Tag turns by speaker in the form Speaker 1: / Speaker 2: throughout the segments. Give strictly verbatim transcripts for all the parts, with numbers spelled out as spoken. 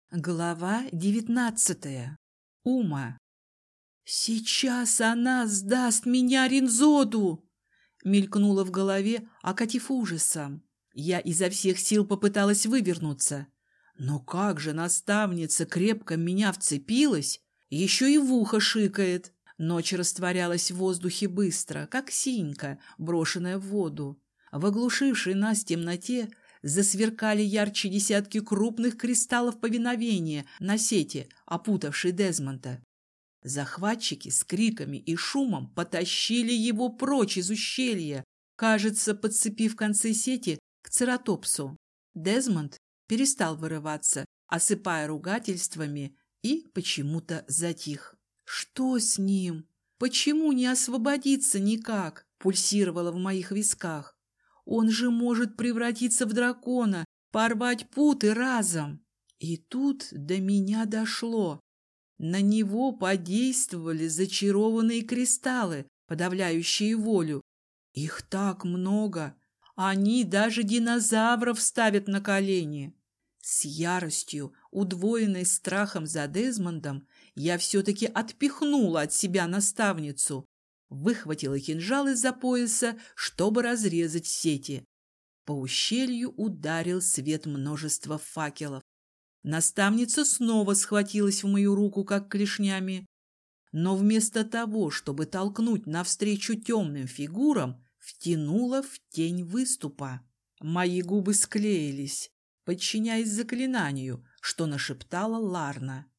Speaker 1: Глава девятнадцатая. Ума. «Сейчас она сдаст меня Ринзоду!» Мелькнуло в голове, окатив ужасом. Я изо всех сил попыталась вывернуться. Но как же наставница крепко в меня вцепилась, еще и в ухо шикает. Ночь растворялась в воздухе быстро, как синька, брошенная в воду. В оглушившей нас темноте засверкали ярче десятки крупных кристаллов повиновения на сети, опутавшей Дезмонда. Захватчики с криками и шумом потащили его прочь из ущелья, кажется, подцепив концы сети к цератопсу. Дезмонд перестал вырываться, осыпая ругательствами, и почему-то затих. «Что с ним? Почему не освободиться никак?» пульсировало в моих висках. «Он же может превратиться в дракона, порвать путы разом!» И тут до меня дошло. На него подействовали зачарованные кристаллы, подавляющие волю. Их так много. Они даже динозавров ставят на колени. С яростью, удвоенной страхом за Дезмондом, я все-таки отпихнула от себя наставницу, выхватила кинжал из-за пояса, чтобы разрезать сети. По ущелью ударил свет множества факелов. Наставница снова схватилась в мою руку, как клешнями, но вместо того, чтобы толкнуть навстречу темным фигурам, втянула в тень выступа. Мои губы склеились, подчиняясь заклинанию, что нашептала Ларна.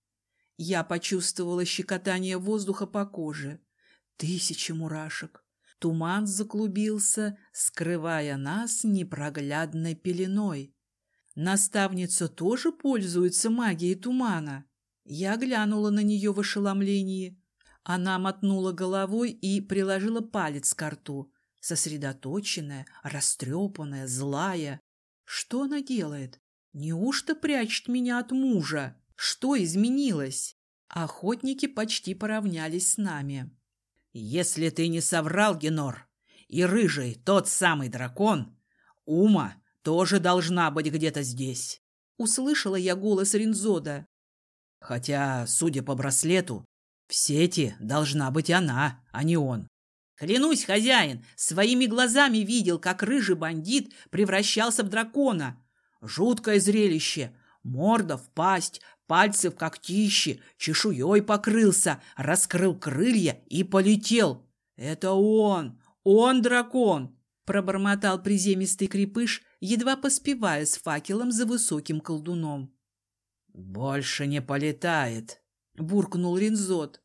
Speaker 1: Я почувствовала щекотание воздуха по коже. Тысячи мурашек. Туман заклубился, скрывая нас непроглядной пеленой. Наставница тоже пользуется магией тумана. Я глянула на нее в ошеломлении. Она мотнула головой и приложила палец к рту. Сосредоточенная, растрепанная, злая. Что она делает? Неужто прячет меня от мужа? Что изменилось? Охотники почти поравнялись с нами.
Speaker 2: «Если ты не соврал, Генор, и рыжий тот самый дракон, Ума тоже должна быть где-то здесь», —
Speaker 1: услышала я голос Ринзода.
Speaker 2: «Хотя, судя по браслету, в сети должна быть она, а не он».
Speaker 1: «Клянусь, хозяин, своими глазами видел, как рыжий бандит превращался в дракона. Жуткое зрелище. Морда в пасть, пальцы в когтищи, чешуей покрылся, раскрыл крылья и полетел. Это он, он дракон!» пробормотал приземистый крепыш, едва поспевая с факелом за высоким колдуном.
Speaker 2: «Больше не полетает»,
Speaker 1: — буркнул Ринзот.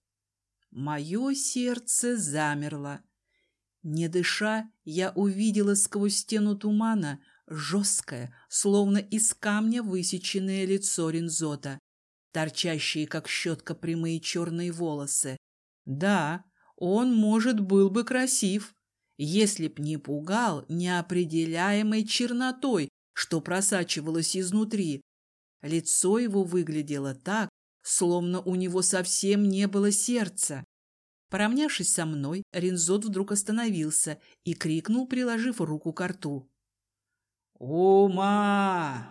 Speaker 1: Мое сердце замерло. Не дыша, я увидела сквозь стену тумана жесткое, словно из камня высеченное лицо Ринзота, торчащие, как щетка, прямые черные волосы. Да, он, может, был бы красив, если б не пугал неопределяемой чернотой, что просачивалось изнутри. Лицо его выглядело так, словно у него совсем не было сердца. Поравнявшись со мной, Ринзот вдруг остановился и крикнул, приложив руку к рту.
Speaker 2: «Ума!»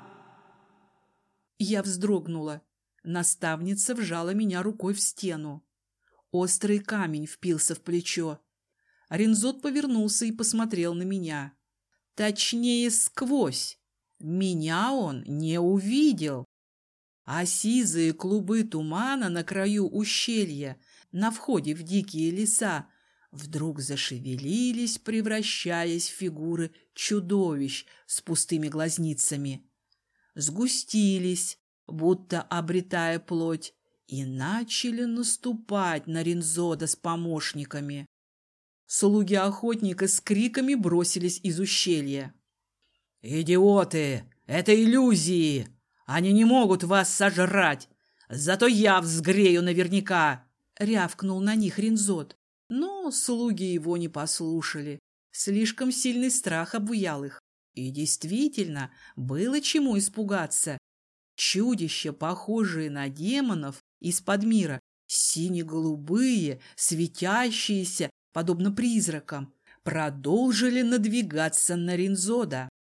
Speaker 1: Я вздрогнула. Наставница вжала меня рукой в стену. Острый камень впился в плечо. Ринзот повернулся и посмотрел на меня. Точнее, сквозь. Меня он не увидел. А сизые клубы тумана на краю ущелья, на входе в дикие леса, вдруг зашевелились, превращаясь в фигуры чудовищ с пустыми глазницами. Сгустились, будто обретая плоть, и начали наступать на Ринзода с помощниками. Слуги охотника с криками бросились из ущелья.
Speaker 2: «Идиоты! Это иллюзии! Они не могут вас сожрать! Зато я взгрею наверняка!»
Speaker 1: — рявкнул на них Ринзот. Но слуги его не послушали. Слишком сильный страх обуял их. И действительно, было чему испугаться. Чудища, похожие на демонов из-под мира, сине-голубые, светящиеся, подобно призракам, продолжили надвигаться на Ринзода.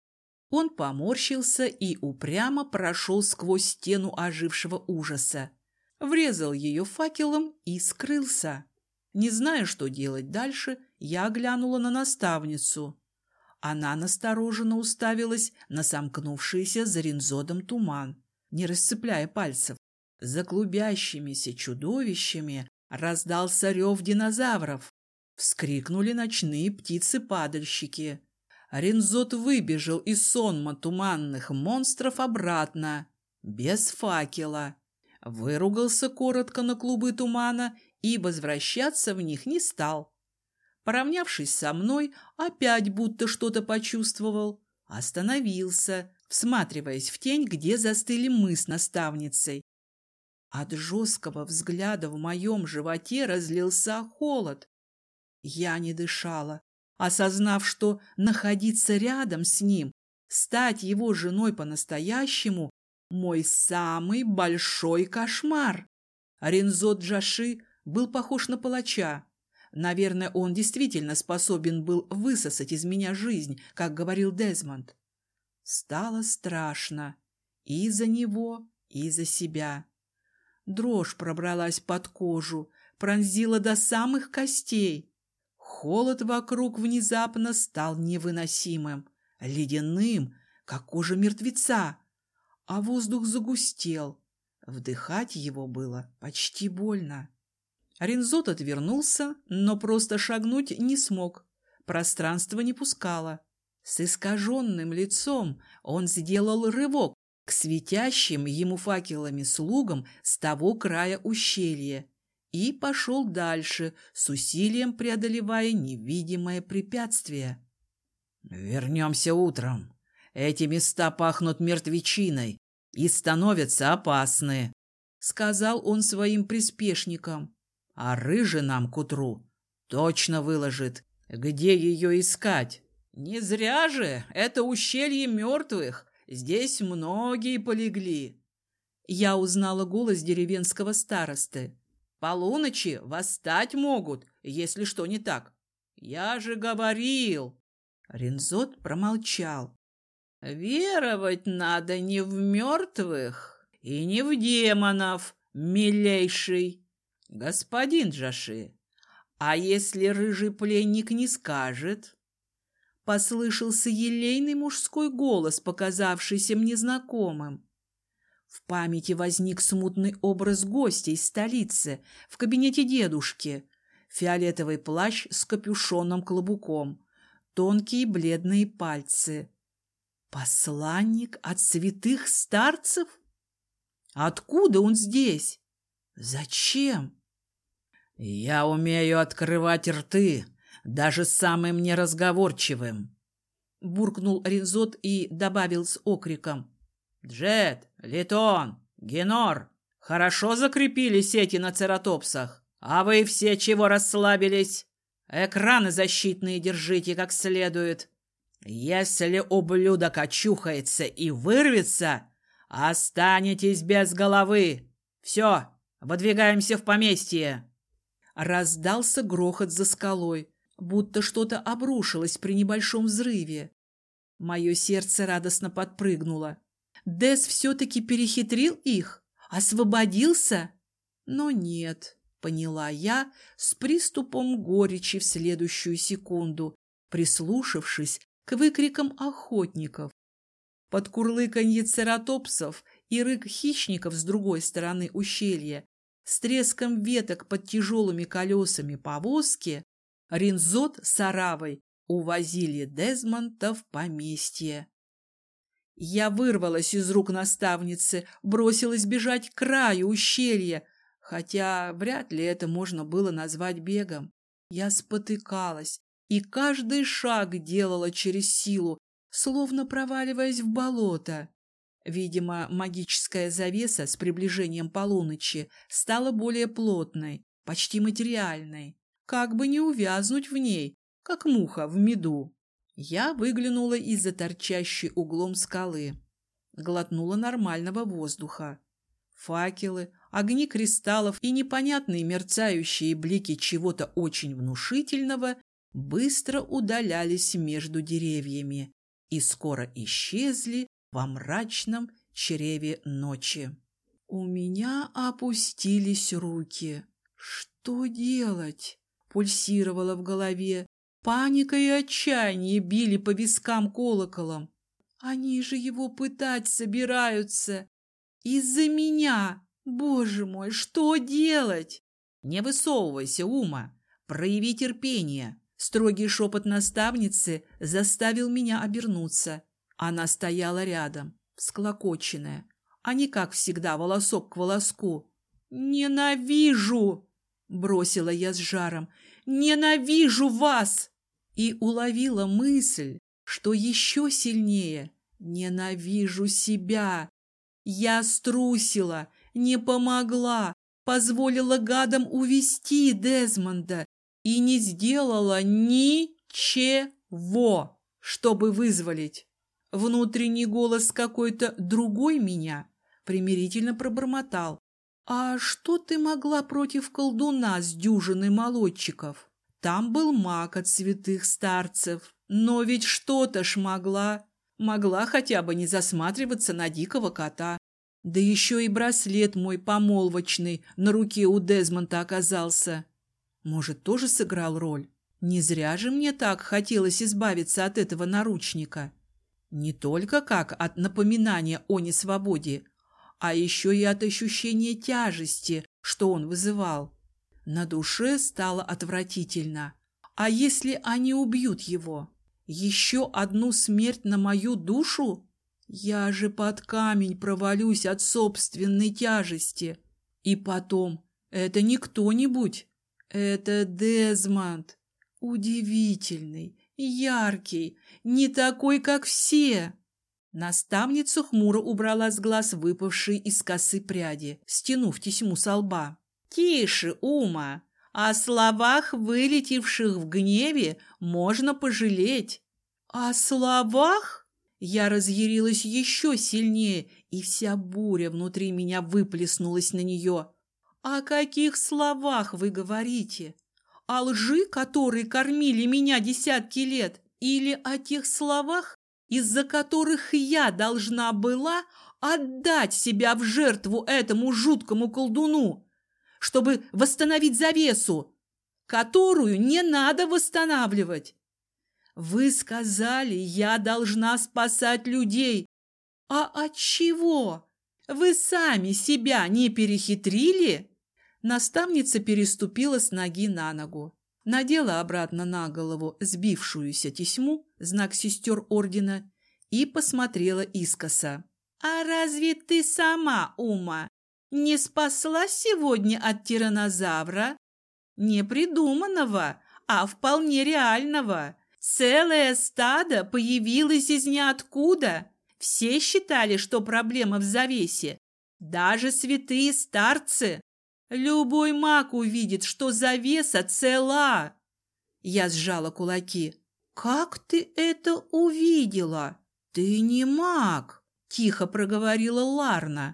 Speaker 1: Он поморщился и упрямо прошел сквозь стену ожившего ужаса, врезал ее факелом и скрылся. Не зная, что делать дальше, я глянула на наставницу. Она настороженно уставилась на сомкнувшийся за Ринзодом туман, не расцепляя пальцев. За клубящимися чудовищами раздался рев динозавров. Вскрикнули ночные птицы-падальщики. Ринзод выбежал из сонма туманных монстров обратно, без факела. Выругался коротко на клубы тумана и возвращаться в них не стал. Поравнявшись со мной, опять будто что-то почувствовал. Остановился, всматриваясь в тень, где застыли мы с наставницей. От жесткого взгляда в моем животе разлился холод. Я не дышала, осознав, что находиться рядом с ним, стать его женой по-настоящему – мой самый большой кошмар. Ринзод Джаши был похож на палача. Наверное, он действительно способен был высосать из меня жизнь, как говорил Дезмонд. Стало страшно и за него, и за себя. Дрожь пробралась под кожу, пронзила до самых костей. Холод вокруг внезапно стал невыносимым, ледяным, как кожа мертвеца, а воздух загустел. Вдыхать его было почти больно. Ринзод отвернулся, но просто шагнуть не смог. Пространство не пускало. С искаженным лицом он сделал рывок к светящим ему факелами слугам с того края ущелья и пошел дальше, с усилием преодолевая невидимое препятствие.
Speaker 2: «Вернемся утром. Эти места пахнут мертвечиной и становятся опасны», — сказал он своим приспешникам. «А рыжий нам к утру точно выложит, где ее искать. Не зря же это ущелье мертвых. Здесь многие полегли».
Speaker 1: Я узнала голос деревенского старосты.
Speaker 2: «Полуночи восстать могут, если что не так. Я же говорил».
Speaker 1: Ринзод промолчал.
Speaker 2: «Веровать надо не в мертвых и не в демонов, милейший господин Джаши. А если рыжий пленник не скажет?»
Speaker 1: Послышался елейный мужской голос, показавшийся мне знакомым. В памяти возник смутный образ гостя из столицы в кабинете дедушки. Фиолетовый плащ с капюшоном-клобуком, тонкие бледные пальцы. Посланник от святых старцев? Откуда он здесь? Зачем?
Speaker 2: «Я умею открывать рты, даже самым неразговорчивым», — буркнул Ринзод и добавил с окриком. «Джет, Литон, Генор, хорошо закрепили сети на цератопсах, а вы все чего расслабились? Экраны защитные держите как следует. Если ублюдок очухается и вырвется, останетесь без головы. Все, выдвигаемся в поместье».
Speaker 1: Раздался грохот за скалой, будто что-то обрушилось при небольшом взрыве. Мое сердце радостно подпрыгнуло. Дес все-таки перехитрил их? Освободился? Но нет, поняла я с приступом горечи в следующую секунду, прислушавшись к выкрикам охотников. Под курлыканье цератопсов и рык хищников с другой стороны ущелья, с треском веток под тяжелыми колесами повозки, Ринзод с Аравой увозили Дезмонда в поместье. Я вырвалась из рук наставницы, бросилась бежать к краю ущелья, хотя вряд ли это можно было назвать бегом. Я спотыкалась и каждый шаг делала через силу, словно проваливаясь в болото. Видимо, магическая завеса с приближением полуночи стала более плотной, почти материальной, как бы не увязнуть в ней, как муха в меду. Я выглянула из-за торчащей углом скалы, глотнула нормального воздуха. Факелы, огни кристаллов и непонятные мерцающие блики чего-то очень внушительного быстро удалялись между деревьями.
Speaker 2: и скоро исчезли во мрачном чреве ночи.
Speaker 1: У меня опустились руки. Что делать? Пульсировало в голове. Паника и отчаяние били по вискам колоколом. Они же его пытать собираются. Из-за меня. Боже мой, что делать?
Speaker 2: Не высовывайся, Ума. Прояви терпение. Строгий шепот наставницы заставил меня обернуться. Она стояла рядом, всклокоченная, а не, как всегда, волосок к волоску. «Ненавижу!» – бросила я с жаром. «Ненавижу вас!» И уловила мысль, что еще сильнее ненавижу себя. Я струсила, не помогла, позволила гадам увести Дезмонда и не сделала ничего, чтобы вызволить. Внутренний голос какой-то другой меня примирительно пробормотал. «А что ты могла против колдуна с дюжиной молодчиков? Там был маг от святых старцев, но ведь что-то ж могла. Могла хотя бы не засматриваться на дикого кота. Да еще и браслет мой помолвочный на руке у Дезмонда оказался. Может, тоже сыграл роль? Не зря же мне так хотелось избавиться от этого наручника. Не только как от напоминания о несвободе, а еще и от ощущения тяжести, что он вызывал. На душе стало отвратительно. А если они убьют его? Еще одну смерть на мою душу? Я же под камень провалюсь от собственной тяжести. И потом, это не кто-нибудь, это Дезмонд. Удивительный, яркий, не такой, как все. Наставница хмуро убрала с глаз выпавшие из косы пряди, стянув тесьму со лба. «Тише, Ума! О словах, вылетевших в гневе, можно пожалеть». «О словах?» Я разъярилась еще сильнее, и вся буря внутри меня выплеснулась на нее. «О каких словах вы говорите? О лжи, которые кормили меня десятки лет? Или о тех словах, из-за которых я должна была отдать себя в жертву этому жуткому колдуну, чтобы восстановить завесу, которую не надо восстанавливать? Вы сказали, я должна спасать людей. А от чего? Вы сами себя не перехитрили?» Наставница переступила с ноги на ногу, надела обратно на голову сбившуюся тесьму, знак сестер ордена, и посмотрела искоса. «А разве ты сама, Ума, не спаслась сегодня от тираннозавра? Не придуманного, а вполне реального. Целое стадо появилось из ниоткуда. Все считали, что проблема в завесе. Даже святые старцы. Любой маг увидит, что завеса цела». Я сжала кулаки. «Как ты это увидела? Ты не маг», – тихо проговорила Ларна.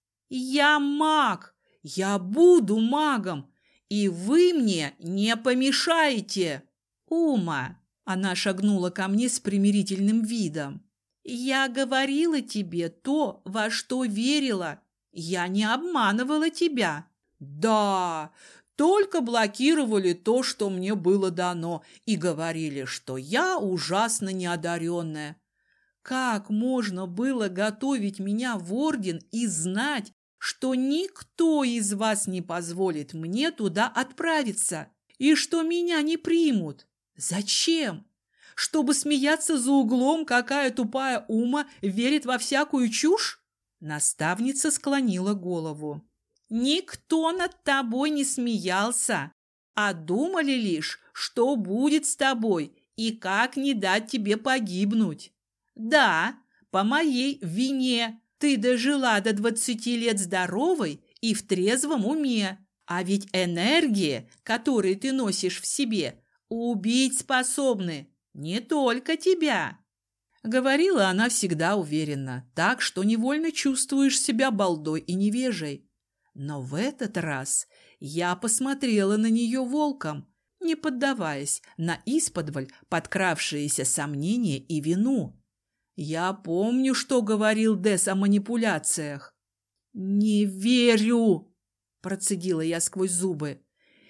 Speaker 2: «Я маг. Я буду магом. И вы мне не помешаете. Ума». Она шагнула ко мне с примирительным видом. «Я говорила тебе то, во что верила. Я не обманывала тебя». «Да, только блокировали то, что мне было дано, и говорили, что я ужасно неодаренная. Как можно было готовить меня в орден и знать, что никто из вас не позволит мне туда отправиться, и что меня не примут? Зачем? Чтобы смеяться за углом, какая тупая Ума верит во всякую чушь?» Наставница склонила голову. «Никто над тобой не смеялся, а думали лишь, что будет с тобой и как не дать тебе погибнуть. Да, по моей вине ты дожила до двадцати лет здоровой и в трезвом уме, а ведь энергия, которую ты носишь в себе, убить способны не только тебя». Говорила она всегда уверенно, так что невольно чувствуешь себя балдой и невежей. Но в этот раз я посмотрела на нее волком, не поддаваясь на исподволь подкравшиеся сомнения и вину.
Speaker 1: Я помню, что говорил Дес о манипуляциях. «Не верю!» – процедила я сквозь зубы.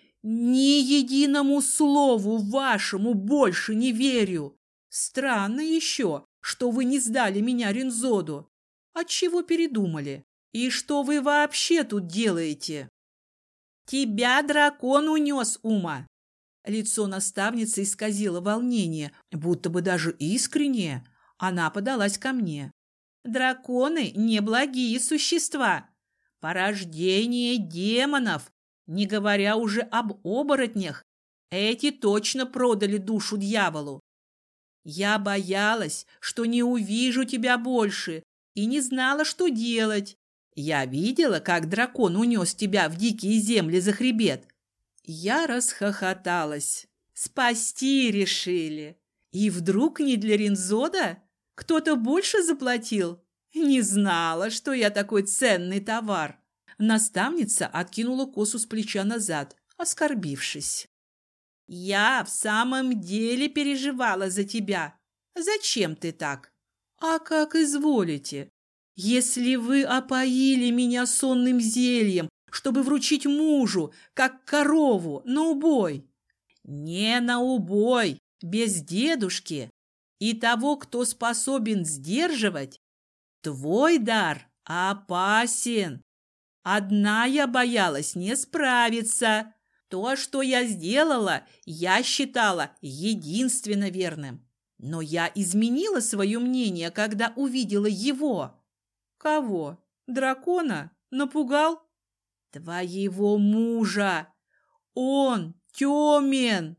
Speaker 1: «Ни единому слову вашему больше не верю! Странно еще, что вы не сдали меня Ринзоду. Отчего передумали? И что вы вообще тут делаете?» «Тебя дракон унес, Ума!» Лицо наставницы исказило волнение, будто бы даже искреннее. Она подалась ко мне. «Драконы – неблагие существа, порождение демонов, не говоря уже об оборотнях. Эти точно продали душу дьяволу. Я боялась, что не увижу тебя больше, и не знала, что делать. Я видела, как дракон унес тебя в дикие земли за хребет». Я расхохоталась. «Спасти решили. И вдруг не для Ринзода? Кто-то больше заплатил? Не знала, что я такой ценный товар». Наставница откинула косу с плеча назад, оскорбившись. «Я в самом деле переживала за тебя. Зачем ты так?» «А как изволите? Если вы опоили меня сонным зельем, чтобы вручить мужу, как корову, на убой». «Не на убой, без дедушки и того, кто способен сдерживать. Твой дар опасен. Одна я боялась не справиться. То, что я сделала, я считала единственно верным. Но я изменила свое мнение, когда увидела его». «Кого? Дракона? Напугал?» «Твоего мужа. Он темен».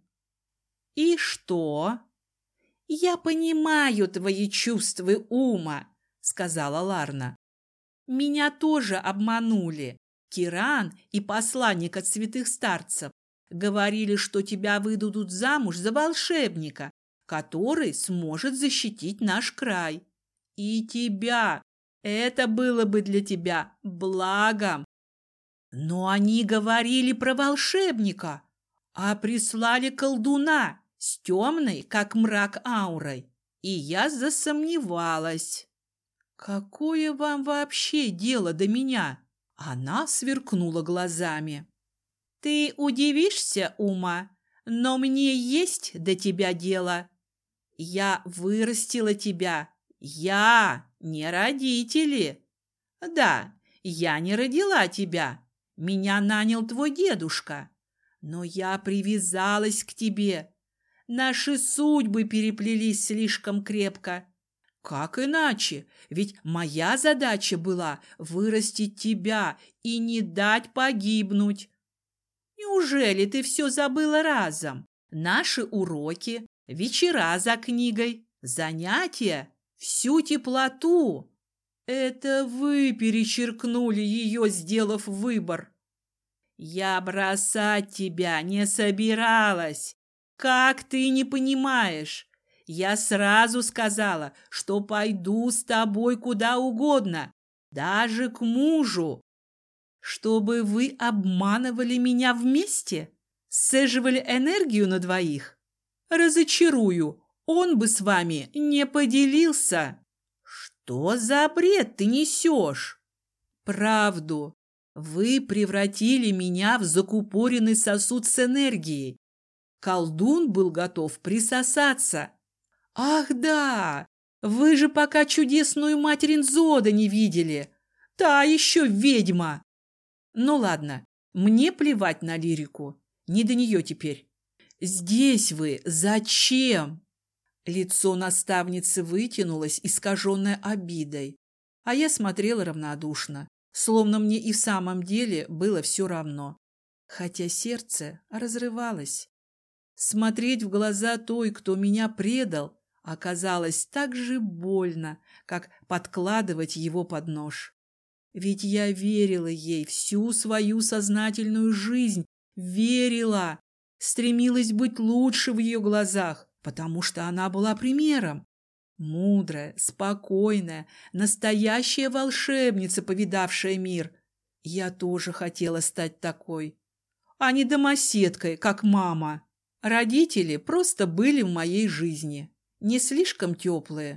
Speaker 1: «И что?» «Я понимаю твои чувства, Ума», — сказала Ларна. «Меня тоже обманули. Киран и посланник от святых старцев говорили, что тебя выдадут замуж за волшебника, который сможет защитить наш край. И тебя. Это было бы для тебя благом. Но они говорили про волшебника, а прислали колдуна с темной, как мрак, аурой. И я засомневалась». «Какое вам вообще дело до меня?» Она сверкнула глазами. «Ты удивишься, Ума, но мне есть до тебя дело. Я вырастила тебя. Я, не родители. Да, я не родила тебя. Меня нанял твой дедушка. Но я привязалась к тебе. Наши судьбы переплелись слишком крепко. Как иначе? Ведь моя задача была вырастить тебя и не дать погибнуть. Неужели ты все забыла разом? Наши уроки, вечера за книгой, занятия, всю теплоту. Это вы перечеркнули ее, сделав выбор. Я бросать тебя не собиралась. Как ты не понимаешь? Я сразу сказала, что пойду с тобой куда угодно, даже к мужу. Чтобы вы обманывали меня вместе? Сцеживали энергию на двоих? Разочарую, он бы с вами не поделился. Что за бред ты несешь? Правду. Вы превратили меня в закупоренный сосуд с энергией. Колдун был готов присосаться. Ах да, вы же пока чудесную мать Ринзода не видели. Та еще ведьма. Ну ладно, мне плевать на лирику. Не до нее теперь. Здесь вы зачем? Лицо наставницы вытянулось, искаженное обидой. А я смотрела равнодушно, словно мне и в самом деле было все равно. Хотя сердце разрывалось. Смотреть в глаза той, кто меня предал, оказалось так же больно, как подкладывать его под нож. Ведь я верила ей всю свою сознательную жизнь, верила, стремилась быть лучше в ее глазах, потому что она была примером. Мудрая, спокойная, настоящая волшебница, повидавшая мир. Я тоже хотела стать такой, а не домоседкой, как мама. Родители просто были в моей жизни, не слишком теплые,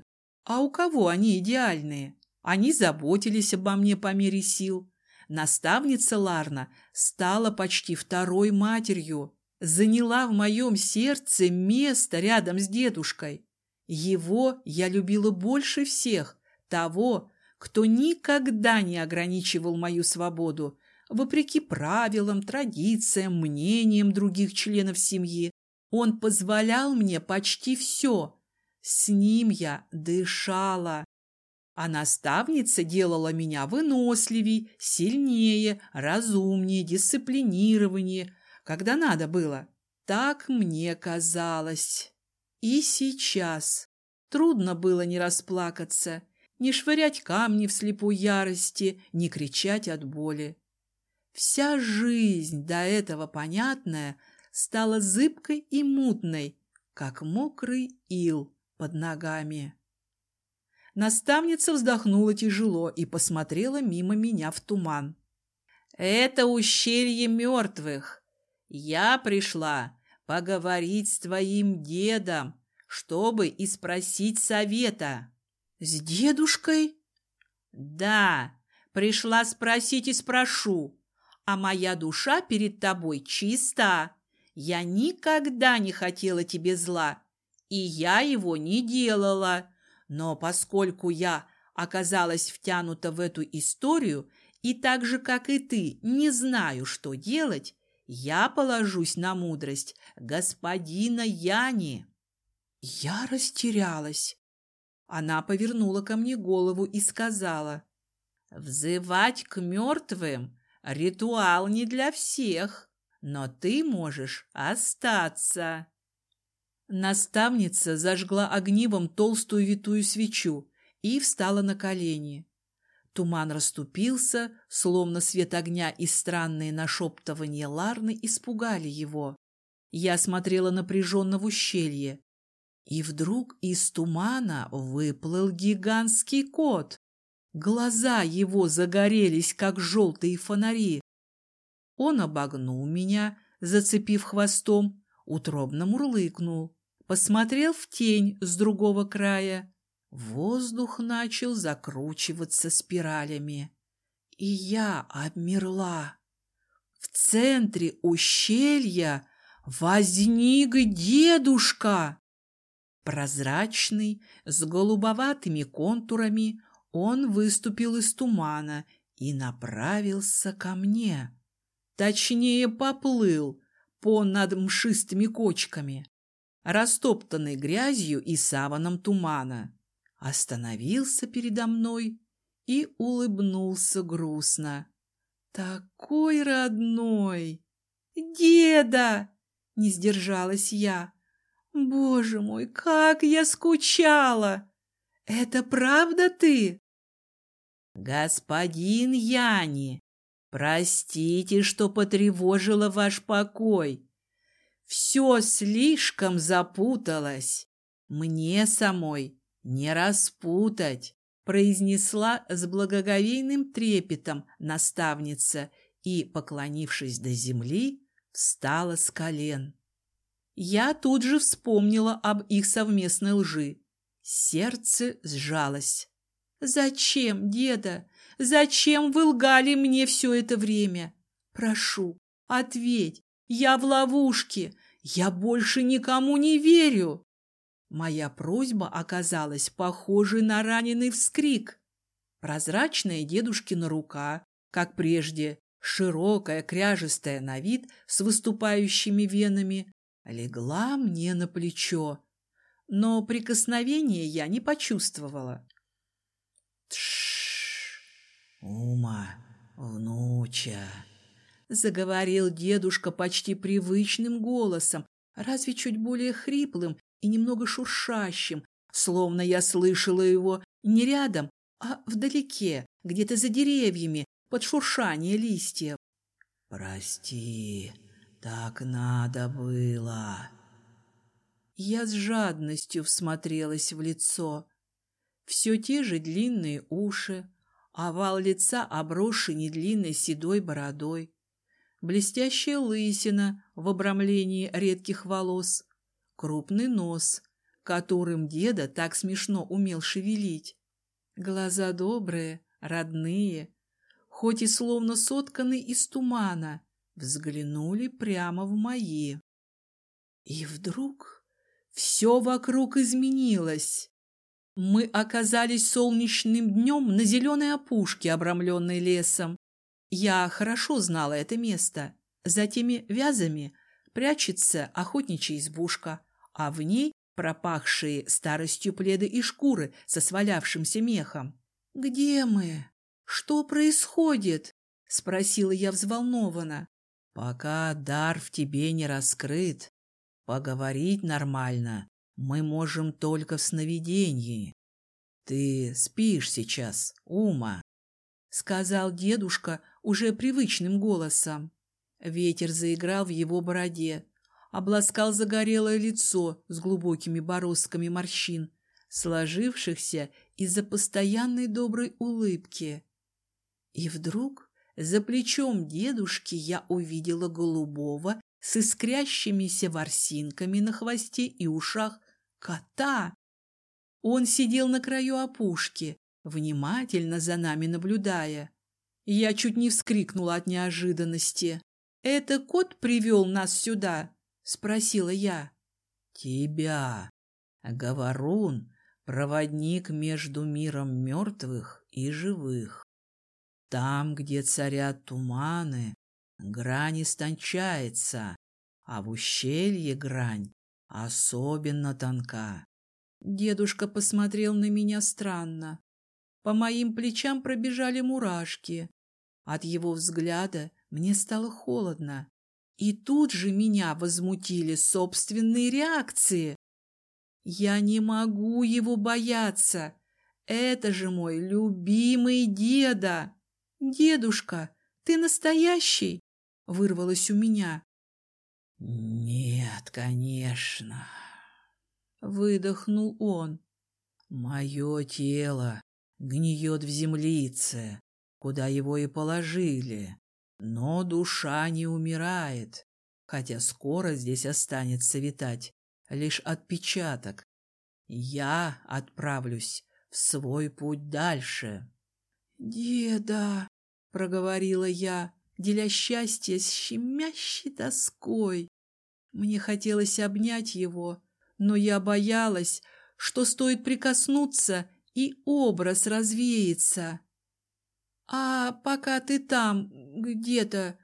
Speaker 1: А у кого они идеальные? Они заботились обо мне по мере сил. Наставница Ларна стала почти второй матерью, заняла в моем сердце место рядом с дедушкой. Его я любила больше всех, того, кто никогда не ограничивал мою свободу, вопреки правилам, традициям, мнениям других членов семьи. Он позволял мне почти все. С ним я дышала. А наставница делала меня выносливей, сильнее, разумнее, дисциплинированнее, когда надо было. Так мне казалось. И сейчас трудно было не расплакаться, не швырять камни в слепой ярости, не кричать от боли. Вся жизнь, до этого понятная, стала зыбкой и мутной, как мокрый ил под ногами. Наставница вздохнула тяжело и посмотрела мимо меня в туман. «Это ущелье мертвых. Я пришла поговорить с твоим дедом, чтобы и спросить совета». «С дедушкой?» «Да, пришла спросить и спрошу. А моя душа перед тобой чиста. Я никогда не хотела тебе зла, и я его не делала. Но поскольку я оказалась втянута в эту историю и так же, как и ты, не знаю, что делать, я положусь на мудрость господина Яни». Я растерялась. Она повернула ко мне голову и сказала: «Взывать к мертвым – ритуал не для всех, но ты можешь остаться». Наставница зажгла огнивом толстую витую свечу и встала на колени. Туман расступился, словно свет огня и странные нашептывания Ларны испугали его. Я смотрела напряженно в ущелье. И вдруг из тумана выплыл гигантский кот. Глаза его загорелись, как желтые фонари. Он обогнул меня, зацепив хвостом, утробно мурлыкнул, посмотрел в тень с другого края. Воздух начал закручиваться спиралями, и я обмерла. В центре ущелья возник дедушка. Прозрачный, с голубоватыми контурами, он выступил из тумана и направился ко мне. Точнее, поплыл понад мшистыми кочками, растоптанной грязью и саваном тумана. Остановился передо мной и улыбнулся грустно. Такой родной! «Деда!» — не сдержалась я. «Боже мой, как я скучала! Это правда ты?» «Господин Яни, простите, что потревожила ваш покой. Все слишком запуталось. Мне самой не распутать», — произнесла с благоговейным трепетом наставница и, поклонившись до земли, встала с колен. Я тут же вспомнила об их совместной лжи. Сердце сжалось. «Зачем, деда? Зачем вы лгали мне все это время? Прошу, ответь, я в ловушке, я больше никому не верю». Моя просьба оказалась похожей на раненый вскрик. Прозрачная дедушкина рука, как прежде, широкая, кряжестая на вид, с выступающими венами, легла мне на плечо, но прикосновения я не почувствовала. «Тш, Ума, внуча», — заговорил дедушка почти привычным голосом, разве чуть более хриплым и немного шуршащим, словно я слышала его не рядом, а вдалеке, где-то за деревьями, под шуршание листьев. «Прости, так надо было». Я с жадностью всмотрелась в лицо. Все те же длинные уши, овал лица обросший недлинной седой бородой, блестящая лысина в обрамлении редких волос, крупный нос, которым деда так смешно умел шевелить. Глаза добрые, родные, хоть и словно сотканы из тумана, взглянули прямо в мои. И вдруг все вокруг изменилось. Мы оказались солнечным днем на зеленой опушке, обрамленной лесом. Я хорошо знала это место. За теми вязами прячется охотничья избушка, а в ней пропахшие старостью пледы и шкуры со свалявшимся мехом. «Где мы? Что происходит?» — спросила я взволнованно.
Speaker 2: «Пока дар в тебе не раскрыт, поговорить нормально мы можем только в сновидении. Ты спишь сейчас, Ума», — сказал дедушка уже привычным голосом. Ветер заиграл в его бороде, обласкал загорелое лицо с глубокими бороздками морщин, сложившихся из-за постоянной доброй улыбки. И вдруг за плечом дедушки я увидела голубого с искрящимися ворсинками на хвосте и ушах кота. Он сидел на краю опушки, внимательно за нами наблюдая. Я чуть не вскрикнула от неожиданности. «Это кот привел нас сюда?» — спросила я. «Тебя, Говорун, проводник между миром мертвых и живых. Там, где царят туманы, грань истончается, а в ущелье грань особенно тонка».
Speaker 1: Дедушка посмотрел на меня странно. По моим плечам пробежали мурашки. От его взгляда мне стало холодно. И тут же меня возмутили собственные реакции. Я не могу его бояться. Это же мой любимый деда. «Дедушка, ты настоящий?» — вырвалось у меня.
Speaker 2: «Нет, конечно», — выдохнул он. «Мое тело гниет в землице, куда его и положили, но душа не умирает, хотя скоро здесь останется витать лишь отпечаток. Я отправлюсь в свой путь дальше».
Speaker 1: «Деда», — проговорила я, деля счастье с щемящей тоской. Мне хотелось обнять его, но я боялась, что стоит прикоснуться, и образ развеется. «А пока ты там, где-то,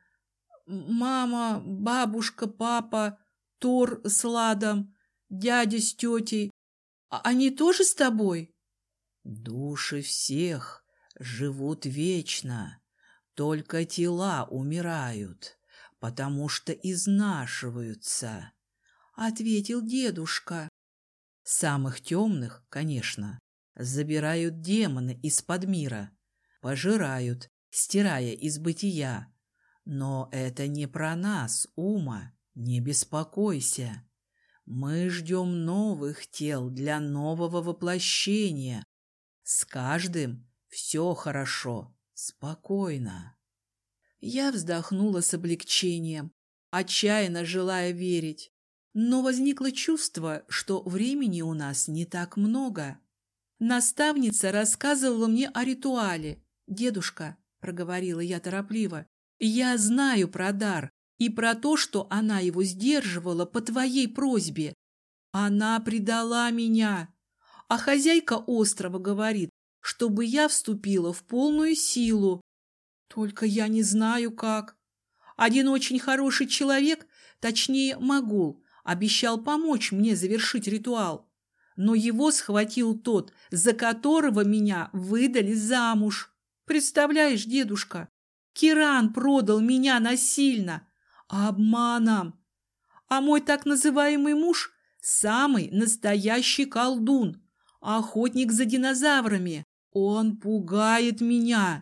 Speaker 1: мама, бабушка, папа, Тор с Ладом, дядя с тетей, они тоже с тобой?»
Speaker 2: «Души всех живут вечно, только тела умирают, потому что изнашиваются», — ответил дедушка. «Самых темных, конечно, забирают демоны из-под мира, пожирают, стирая из бытия. Но это не про нас, Ума, не беспокойся. Мы ждем новых тел для нового воплощения. С каждым все хорошо, спокойно».
Speaker 1: Я вздохнула с облегчением, отчаянно желая верить. Но возникло чувство, что времени у нас не так много. Наставница рассказывала мне о ритуале. «Дедушка», — проговорила я торопливо, — «я знаю про дар и про то, что она его сдерживала по твоей просьбе. Она предала меня, а хозяйка острова говорит, чтобы я вступила в полную силу. Только я не знаю, как. Один очень хороший человек, точнее, могул, обещал помочь мне завершить ритуал, но его схватил тот, за которого меня выдали замуж. Представляешь, дедушка, Киран продал меня насильно, обманом. А мой так называемый муж – самый настоящий колдун, охотник за динозаврами. Он пугает меня».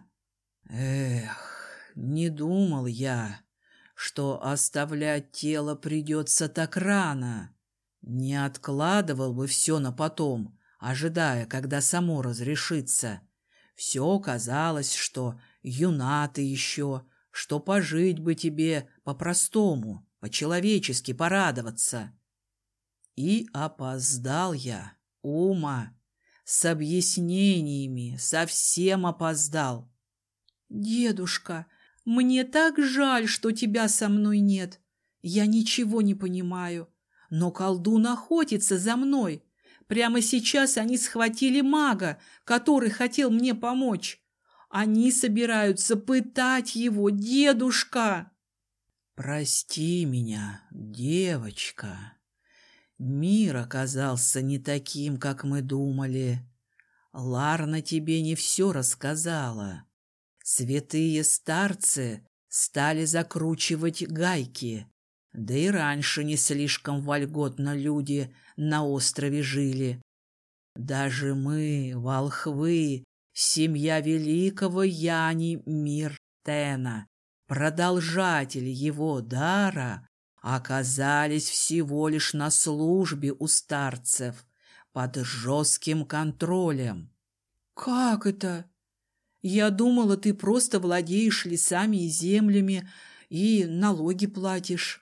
Speaker 2: «Эх, не думал я, что оставлять тело придется так рано. Не откладывал бы все на потом, ожидая, когда само разрешится. Все казалось, что юна ты еще, что пожить бы тебе по-простому, по-человечески порадоваться». И опоздал я, Ума, с объяснениями, совсем опоздал.
Speaker 1: Дедушка, мне так жаль, что тебя со мной нет. Я ничего не понимаю, но колдун охотится за мной. Прямо сейчас они схватили мага, который хотел мне помочь. Они собираются пытать его, дедушка.
Speaker 2: Прости меня, девочка. Мир оказался не таким, как мы думали. Ларна тебе не все рассказала. Святые старцы стали закручивать гайки, да и раньше не слишком вольготно люди на острове жили. Даже мы, волхвы, семья великого Яни Миртена, продолжатели его дара, оказались всего лишь на службе у старцев под жестким контролем.
Speaker 1: Как это? Я думала, ты просто владеешь лесами и землями и налоги платишь.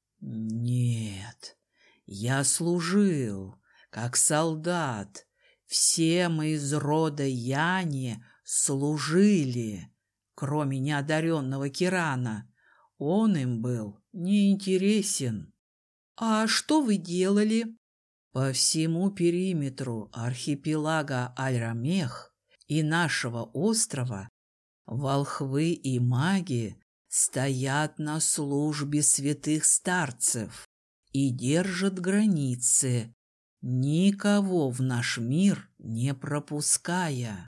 Speaker 2: Нет, я служил, как солдат. Все мы из рода Яни служили, кроме неодаренного Кирана. Он им был неинтересен.
Speaker 1: А что вы делали?
Speaker 2: По всему периметру архипелага Аль-Рамех и нашего острова волхвы и маги стоят на службе святых старцев и держат границы, никого в наш мир не пропуская.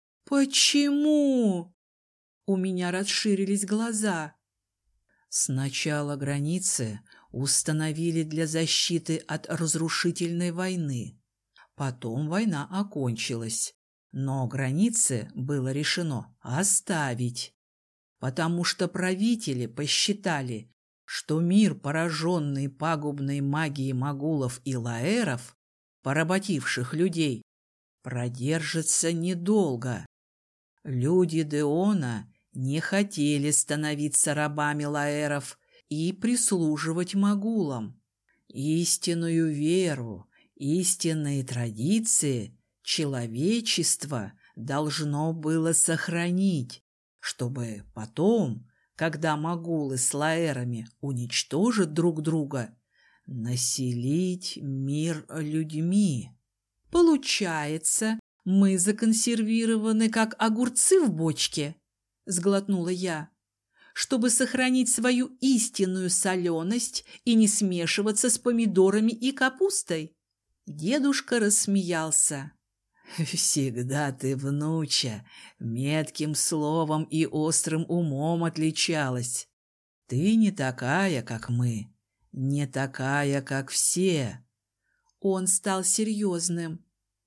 Speaker 1: Почему? У меня расширились глаза.
Speaker 2: Сначала границы установили для защиты от разрушительной войны. Потом война окончилась, но границы было решено оставить, потому что правители посчитали, что мир, пораженный пагубной магией магулов и лаэров, поработивших людей, продержится недолго. Люди Деона не хотели становиться рабами лаэров и прислуживать магулам. Истинную веру, истинные традиции человечество должно было сохранить, чтобы потом, когда магулы с лаэрами уничтожат друг друга, населить мир людьми.
Speaker 1: Получается, мы законсервированы, как огурцы в бочке, сглотнула я, чтобы сохранить свою истинную соленость и не смешиваться с помидорами и капустой. Дедушка рассмеялся.
Speaker 2: «Всегда ты, внуча, метким словом и острым умом отличалась. Ты не такая, как мы, не такая, как все».
Speaker 1: Он стал серьезным.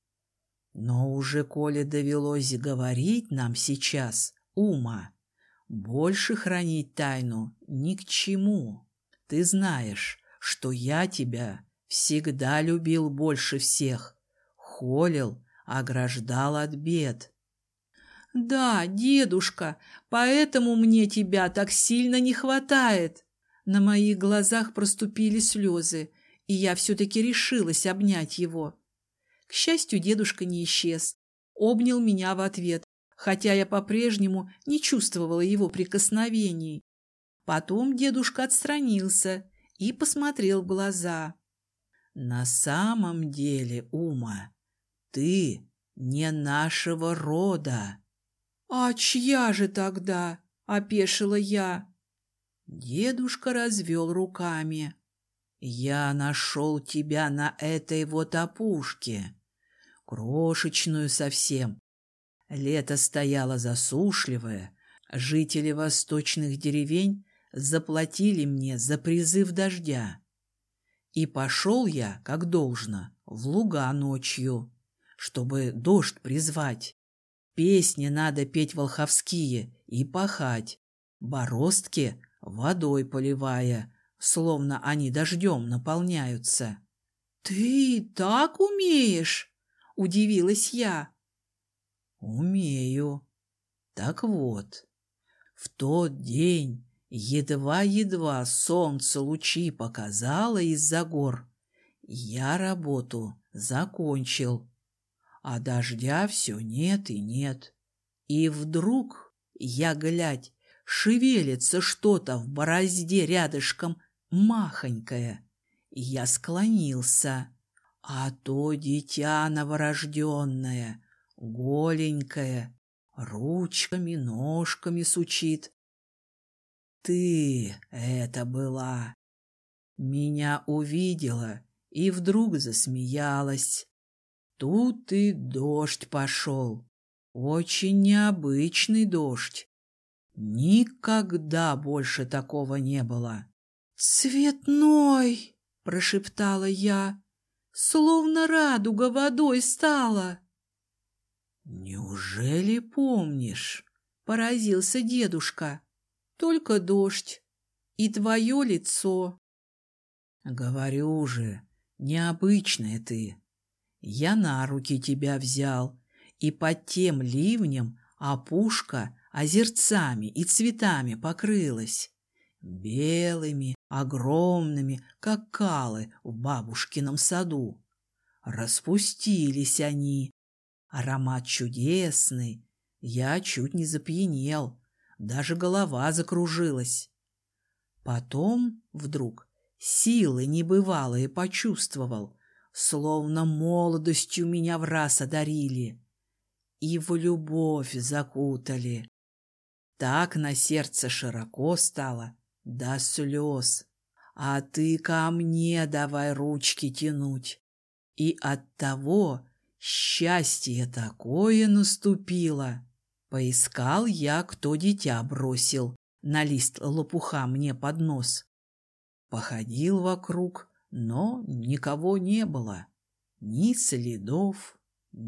Speaker 2: «Но уже, коли довелось говорить нам сейчас, Ума, больше хранить тайну ни к чему. Ты знаешь, что я тебя всегда любил больше всех, холил, ограждал от бед».
Speaker 1: «Да, дедушка, поэтому мне тебя так сильно не хватает». На моих глазах проступили слезы, и я все-таки решилась обнять его. К счастью, дедушка не исчез, обнял меня в ответ, хотя я по-прежнему не чувствовала его прикосновений. Потом дедушка отстранился и посмотрел в глаза.
Speaker 2: «На самом деле, Ума, ты не нашего рода».
Speaker 1: «А чья же тогда?» — опешила я.
Speaker 2: Дедушка развел руками. «Я нашел тебя на этой вот опушке, крошечную совсем. Лето стояло засушливое, жители восточных деревень заплатили мне за призыв дождя. И пошел я, как должно, в луга ночью, чтобы дождь призвать. Песни надо петь волховские и пахать, бороздки водой поливая, словно они дождем наполняются».
Speaker 1: «Ты так умеешь?» — удивилась я.
Speaker 2: «Умею. Так вот, в тот день едва-едва солнце лучи показало из-за гор, Я работу закончил, а дождя все нет и нет. И вдруг, я глядь, шевелится что-то в борозде рядышком махонькое. Я склонился, а то дитя новорожденное, голенькое, ручками, ножками сучит. Ты это была. Меня увидела и вдруг засмеялась. Тут и дождь пошел. Очень необычный дождь. Никогда больше такого не было.
Speaker 1: «Цветной!» — прошептала я. «Словно радуга водой стала!»
Speaker 2: «Неужели помнишь?»
Speaker 1: — поразился дедушка. «Только дождь и твое лицо».
Speaker 2: «Говорю же, необычная ты. Я на руки тебя взял, и под тем ливнем опушка озерцами и цветами покрылась, белыми, огромными, как калы в бабушкином саду. Распустились они, аромат чудесный, я чуть не запьянел, даже голова закружилась. Потом вдруг силы небывалые почувствовал, словно молодостью меня враз одарили и в любовь закутали. Так на сердце широко стало, до слез. А ты ко мне давай ручки тянуть. И оттого счастье такое наступило. Поискал я, кто дитя бросил на лист лопуха мне под нос. Походил вокруг, но никого не было. Ни следов,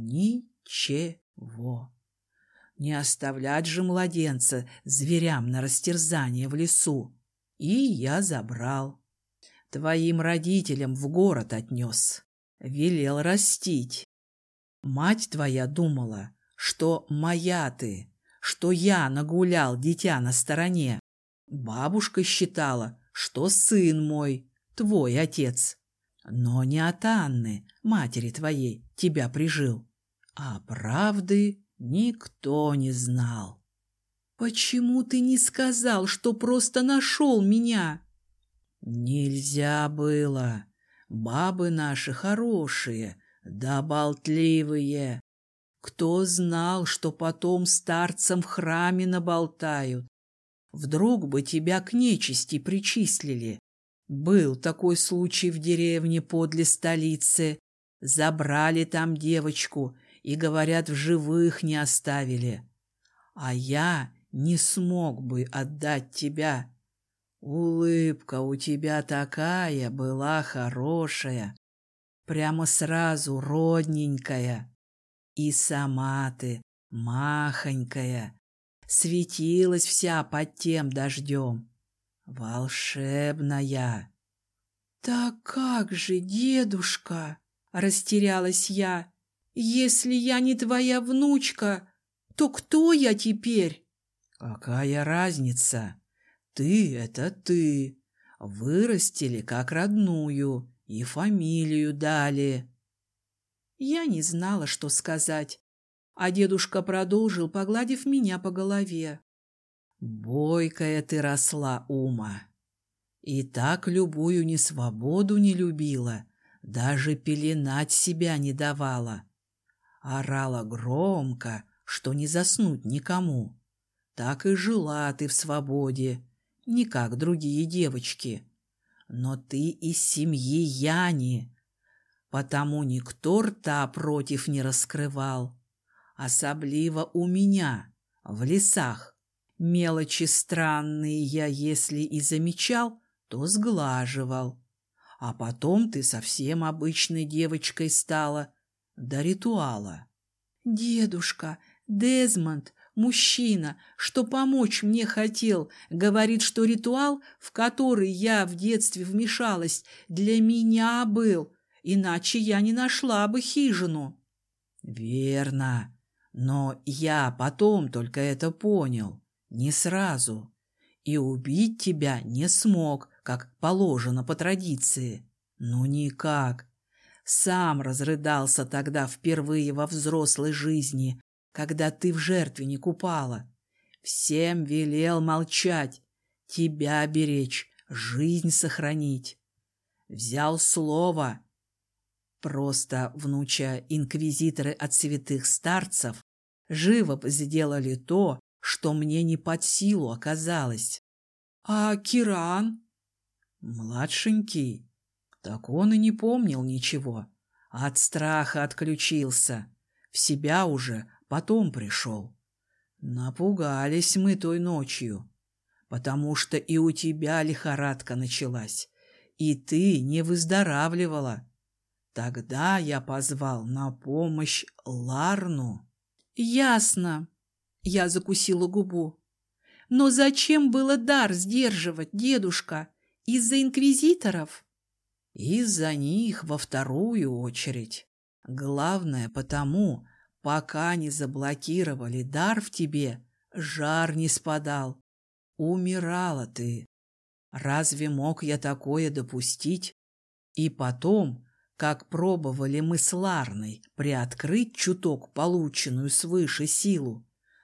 Speaker 2: ничего. Не оставлять же младенца зверям на растерзание в лесу. И я забрал. Твоим родителям в город отнес. Велел растить. Мать твоя думала, что моя ты, что я нагулял дитя на стороне. Бабушка считала, что сын мой, твой отец. Но не от Анны, матери твоей, тебя прижил. А правды никто не знал.
Speaker 1: «Почему ты не сказал, что просто нашел меня?»
Speaker 2: Нельзя было. Бабы наши хорошие, да болтливые. Кто знал, что потом старцам в храме наболтают? Вдруг бы тебя к нечисти причислили. Был такой случай в деревне подле столицы. Забрали там девочку и, говорят, в живых не оставили. А я не смог бы отдать тебя. Улыбка у тебя такая была хорошая, прямо сразу родненькая. И сама ты махонькая, светилась вся под тем дождем. Волшебная.
Speaker 1: «Так как же, дедушка?» — растерялась я. «Если я не твоя внучка, то кто я теперь?»
Speaker 2: «Какая разница? Ты — это ты. Вырастили как родную и фамилию дали».
Speaker 1: Я не знала, что сказать, а дедушка продолжил, погладив меня по голове.
Speaker 2: «Бойкая ты росла, Ума, и так любую несвободу не любила, даже пеленать себя не давала. Орала громко, что не заснуть никому. Так и жила ты в свободе, не как другие девочки. Но ты из семьи Яни, потому никто рта против не раскрывал. Особливо у меня, в лесах. Мелочи странные я, если и замечал, то сглаживал. А потом ты совсем обычной девочкой стала, до ритуала».
Speaker 1: «Дедушка, Дезмонд, мужчина, что помочь мне хотел, говорит, что ритуал, в который я в детстве вмешалась, для меня был, иначе я не нашла бы хижину».
Speaker 2: «Верно, но я потом только это понял, не сразу, и убить тебя не смог, как положено по традиции. Ну никак, Сам разрыдался тогда впервые во взрослой жизни, когда ты в жертвенник упала. Всем велел молчать, тебя беречь, жизнь сохранить. Взял слово. Просто, внуча, инквизиторы от святых старцев живо сделали то, что мне не под силу оказалось.
Speaker 1: А Киран?
Speaker 2: Младшенький. Так он и не помнил ничего. От страха отключился. В себя уже потом пришел. Напугались мы той ночью, потому что и у тебя лихорадка началась, и ты не выздоравливала. Тогда я позвал на помощь Ларну.
Speaker 1: Ясно. Я закусила губу. Но зачем было дар сдерживать, дедушка? Из-за инквизиторов?
Speaker 2: Из-за них во вторую очередь. Главное потому, пока не заблокировали дар в тебе, жар не спадал. Умирала ты. Разве мог я такое допустить? И потом, как пробовали мы с Ларной приоткрыть чуток полученную свыше силу,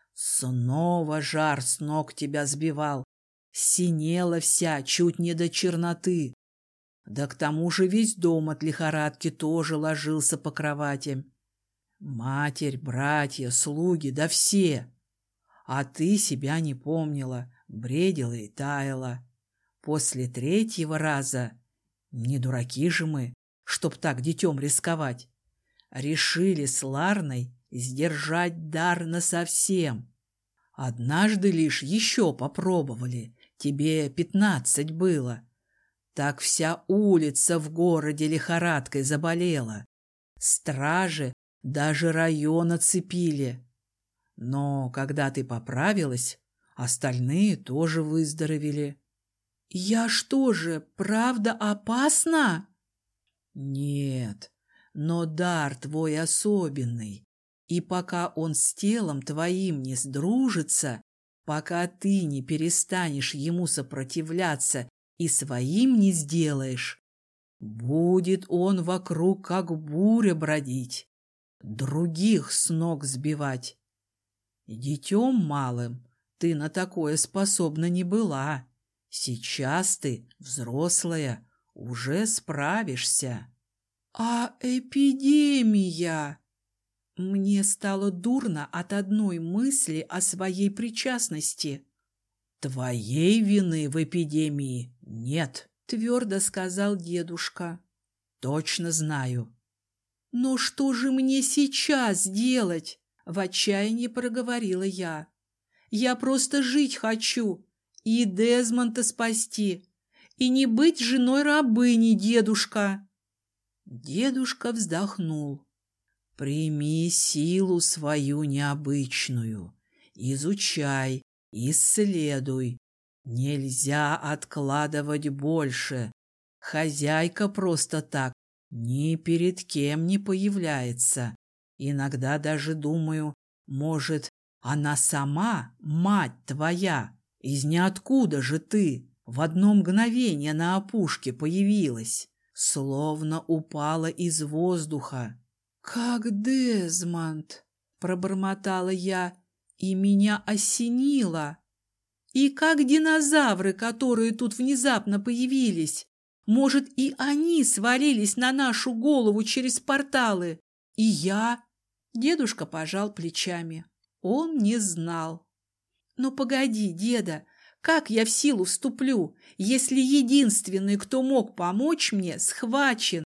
Speaker 2: снова жар с ног тебя сбивал, синела вся чуть не до черноты. Да к тому же весь дом от лихорадки тоже ложился по кроватям. Матерь, братья, слуги, да все. А ты себя не помнила, бредила и таяла. После третьего раза, не дураки же мы, чтоб так детем рисковать, решили с Ларной сдержать дар насовсем. Однажды лишь еще попробовали, тебе пятнадцать было. Так вся улица в городе лихорадкой заболела. Стражи даже район оцепили. Но когда ты поправилась, остальные тоже выздоровели.
Speaker 1: Я что же, правда опасна?
Speaker 2: Нет, но дар твой особенный. И пока он с телом твоим не сдружится, пока ты не перестанешь ему сопротивляться и своим не сделаешь, будет он вокруг как буря бродить, других с ног сбивать. Детем малым ты на такое способна не была. Сейчас ты, взрослая, уже справишься.
Speaker 1: А эпидемия? Мне стало дурно от одной мысли о своей причастности.
Speaker 2: Твоей вины в эпидемии нет,
Speaker 1: твердо сказал дедушка.
Speaker 2: Точно знаю.
Speaker 1: Но что же мне сейчас делать? В отчаянии проговорила я. Я просто жить хочу и Дезмонда спасти, и не быть женой рабыни, дедушка.
Speaker 2: Дедушка вздохнул. Прими силу свою необычную, изучай, исследуй. Нельзя откладывать больше. Хозяйка просто так ни перед кем не появляется. Иногда даже думаю, может, она сама, мать твоя, из ниоткуда же ты в одно мгновение на опушке появилась, словно упала из воздуха.
Speaker 1: «Как Дезмонд!» — пробормотала я, и меня осенило. «И как динозавры, которые тут внезапно появились. Может, и они свалились на нашу голову через порталы. И я...» Дедушка пожал плечами. Он не знал. «Но погоди, деда, как я в силу вступлю, если единственный, кто мог помочь мне, схвачен?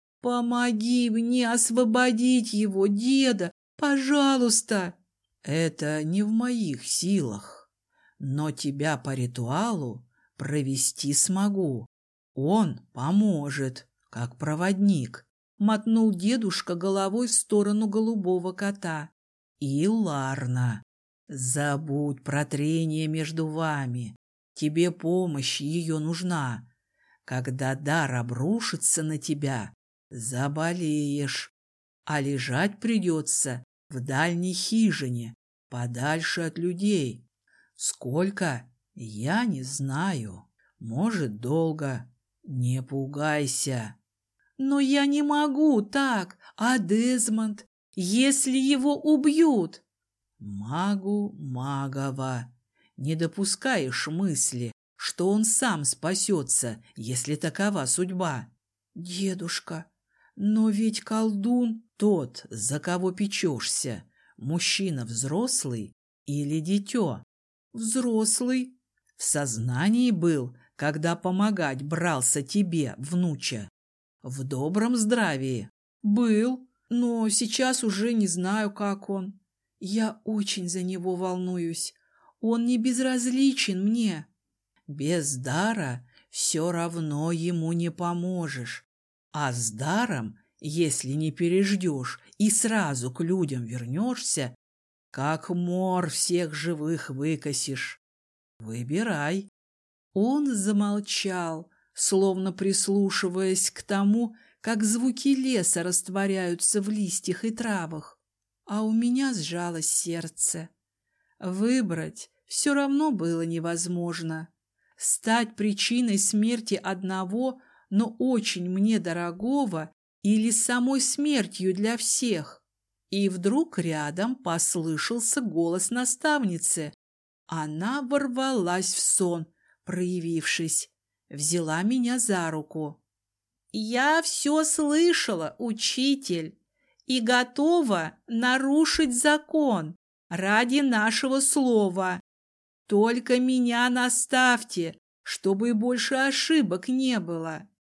Speaker 1: Помоги мне освободить его, деда, пожалуйста!»
Speaker 2: «Это не в моих силах, но тебя по ритуалу провести смогу. Он поможет, как проводник», — мотнул дедушка головой в сторону голубого кота. «И Ларна, забудь про трение между вами. Тебе помощь ее нужна. Когда дар обрушится на тебя, заболеешь, а лежать придется в дальней хижине, подальше от людей. Сколько? Я не знаю. Может, долго. Не пугайся.
Speaker 1: Но я не могу так, а Дезмонд, если его убьют?
Speaker 2: Магу Магова, не допускаешь мысли, что он сам спасется, если такова судьба.
Speaker 1: Дедушка, но ведь колдун...
Speaker 2: Тот, за кого печешься, мужчина взрослый или дитё?
Speaker 1: Взрослый.
Speaker 2: В сознании был, когда помогать брался тебе, внуча. В добром здравии.
Speaker 1: Был, но сейчас уже не знаю, как он. Я очень за него волнуюсь. Он не безразличен мне.
Speaker 2: Без дара все равно ему не поможешь. А с даром, если не переждешь и сразу к людям вернешься, как мор всех живых выкосишь. Выбирай.
Speaker 1: Он замолчал, словно прислушиваясь к тому, как звуки леса растворяются в листьях и травах. А у меня сжалось сердце. Выбрать все равно было невозможно. Стать причиной смерти одного, но очень мне дорогого, или самой смертью для всех. И вдруг рядом послышался голос наставницы. Она ворвалась в сон, проявившись, взяла меня за руку. «Я все слышала, учитель, и готова нарушить закон ради нашего слова. Только меня наставьте, чтобы больше ошибок не было».